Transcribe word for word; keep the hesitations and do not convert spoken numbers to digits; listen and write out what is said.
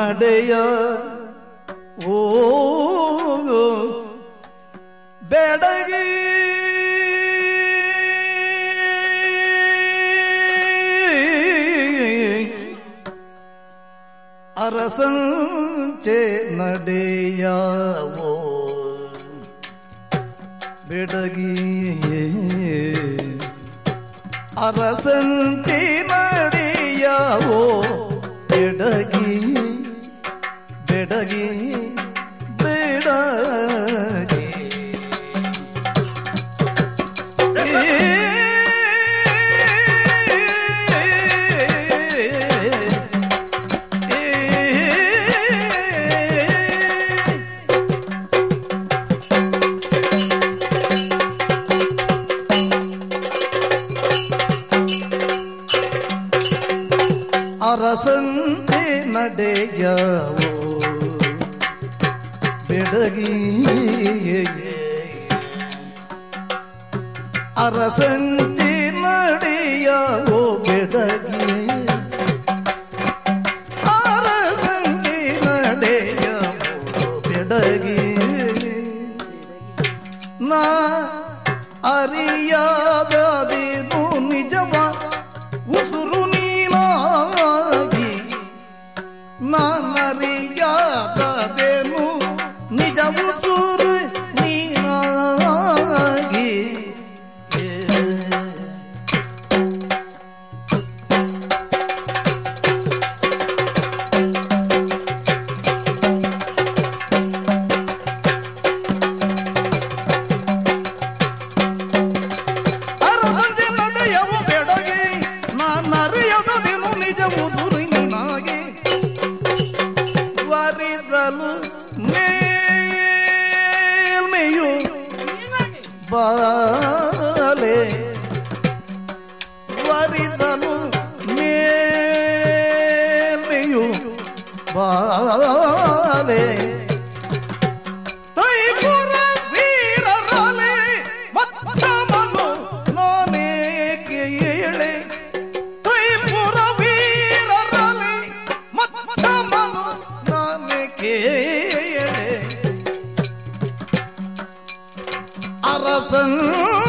ನಡೆಯ ಓ ಬೆಡಗಿ ಅರಸಂಚೆ ನಡೆಯಾವೋ ಬೆಡಗಿ ಅರಸಂಚೆ ನಡೆಯಾವೋ ಬೆಡಗಿ ಬೆಡಗಿ ಬೆಡಗಿ ಅರಸಂತೆ ನಡೆಯವೋ ಬೆಡಗಿ ಅರಸಂತೆ ನಡೆಯವೋ ಬೆಡಗಿ ಅರಸಂತೆ ನಡೆಯವೋ ಬೆಡಗಿ ನಾ ಅರಿಯಾದೇನು ನಿಜವ ಉಸುರು ನೀನಾಗಿ ನಾನರಿಯಾದೇನು ನಿಜ ಉಸುರು ನೀನಾಗಿ ಬಾಲೆ ವರಿಸಲು ಮೇಲ್ಮೆಯು ಬಾಲೆ ತ್ರೈಪುರ ವೀರರಲೆ ಮತ್ತಮನು ನಾನೇಕೆ ಏಳೆ ತ್ರೈಪುರ ವೀರರಲೆ ಮತ್ತಮನು ನಾನೇಕೆ ಏಳೆ ಅರಸನ್